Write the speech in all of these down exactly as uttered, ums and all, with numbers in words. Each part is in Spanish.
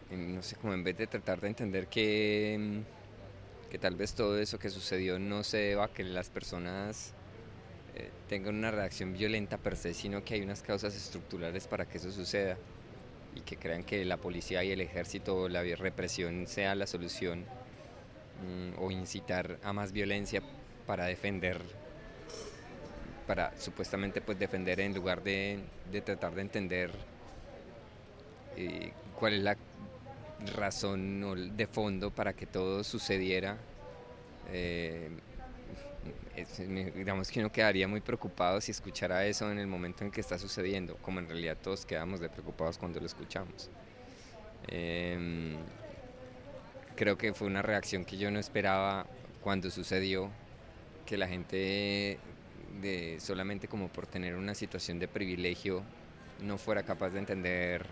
en, no sé, como en vez de tratar de entender que, mm, que tal vez todo eso que sucedió no se deba a que las personas eh, tengan una reacción violenta per se, sino que hay unas causas estructurales para que eso suceda y que crean que la policía y el ejército o la represión sea la solución, mm, o incitar a más violencia para defender, para supuestamente pues defender en lugar de, de tratar de entender eh, cuál es la razón de fondo para que todo sucediera. Eh, es, digamos que uno quedaría muy preocupado si escuchara eso en el momento en que está sucediendo, como en realidad todos quedamos de preocupados cuando lo escuchamos. Eh, Creo que fue una reacción que yo no esperaba cuando sucedió, que la gente de solamente como por tener una situación de privilegio no fuera capaz de entender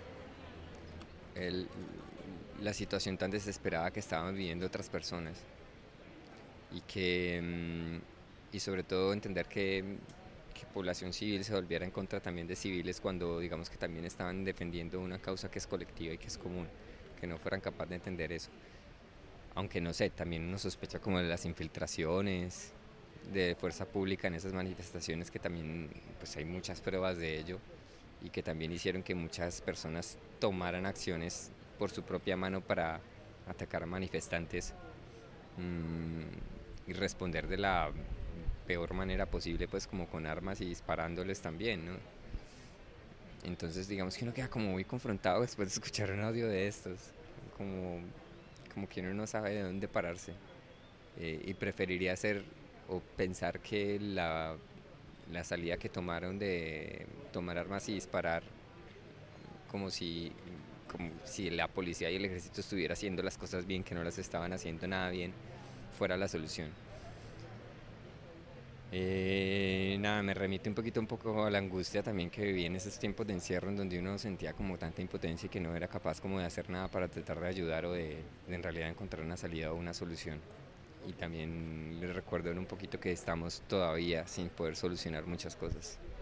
el, la situación tan desesperada que estaban viviendo otras personas y que mm, y sobre todo entender que, que población civil se volviera en contra también de civiles cuando digamos que también estaban defendiendo una causa que es colectiva y que es común, que no fueran capaces de entender eso. Aunque no sé, también uno sospecha como de las infiltraciones de fuerza pública en esas manifestaciones, que también pues hay muchas pruebas de ello y que también hicieron que muchas personas tomaran acciones por su propia mano para atacar a manifestantes, mmm, y responder de la peor manera posible, pues como con armas y disparándoles también, ¿no? Entonces digamos que uno queda como muy confrontado después de escuchar un audio de estos, como, como que uno no sabe de dónde pararse, eh, y preferiría hacer o pensar que la, la salida que tomaron de tomar armas y disparar como si, como si la policía y el ejército estuviera haciendo las cosas bien, que no las estaban haciendo nada bien, fuera la solución. Eh, nada, me remite un poquito un poco a la angustia también que viví en esos tiempos de encierro en donde uno sentía como tanta impotencia y que no era capaz como de hacer nada para tratar de ayudar o de, de en realidad encontrar una salida o una solución. Y también les recuerdo un poquito que estamos todavía sin poder solucionar muchas cosas.